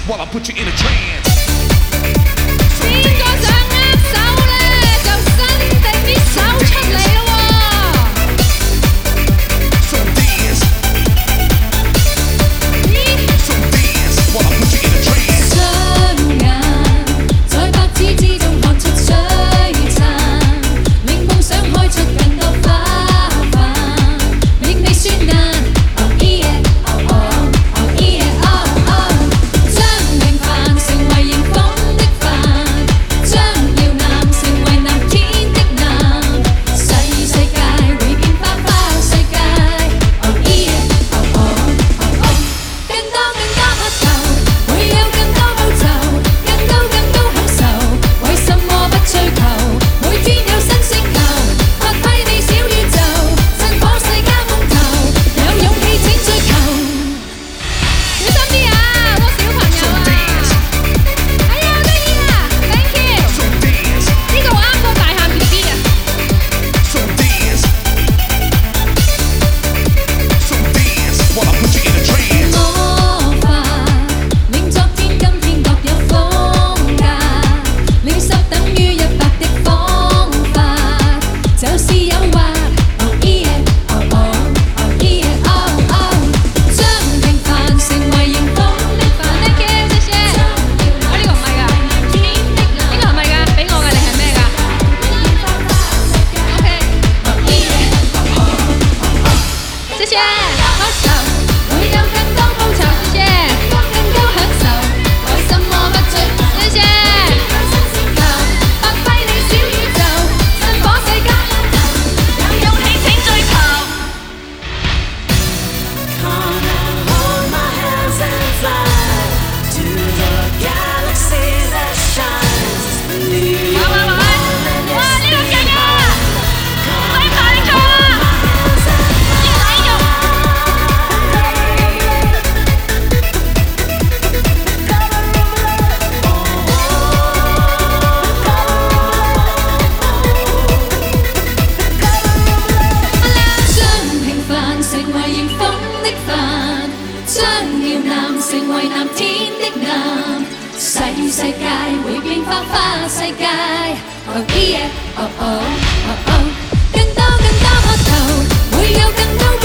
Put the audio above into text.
while I put you in a trance. 邊個想握手咧，就伸定啲手出嚟咯喎。 So dance. So dance while I put you in a trance. 雙眼在白紙之中看出璀璨，令夢想開出更多花瓣，令你酸難。Oh yeah, oh oh, oh yeah, oh oh。將平凡成為迎風的帆，將搖籃成為藍天的藍，世界會變花花世界。Oh yeah, oh oh, oh oh。更多渴求，會有更多報酬，更高享受，為什麼不追求？每天有新星球，發揮你小宇宙，趁火世界夢頭，有勇氣請追求。 小心啲啊，好多小朋友 So 啊！ dance. 哎呀，好得意啊 ！Thank you。 So dance. 呢個啱個大喊 BB 啊！ So dance. So dance while I put you in a trance. 魔法令昨天今天各有風格，練習等於100的方法，就是誘惑。Oh yeah, oh oh, oh yeah, oh oh。將平凡成為迎風的帆。 Thank you，謝謝。啊，呢個唔係㗎，呢個唔係㗎，俾我㗎定係咩㗎？OK， 謝謝。 發愁，會有更多報酬，謝謝。更高享受，為什麼不追求？ 謝謝。 新星球，發揮你小宇宙，趁火世界夢頭，有勇氣請追求。 Come and hold my hands and fly to the galaxy that shines. Believe 玩玩玩！哇，呢個勁啊！快快做啊！越嚟越將平凡成為迎風的帆，將搖籃成為藍天的藍，世界會變花花世界。Oh yeah, oh oh, oh oh。更多渴求，會有更高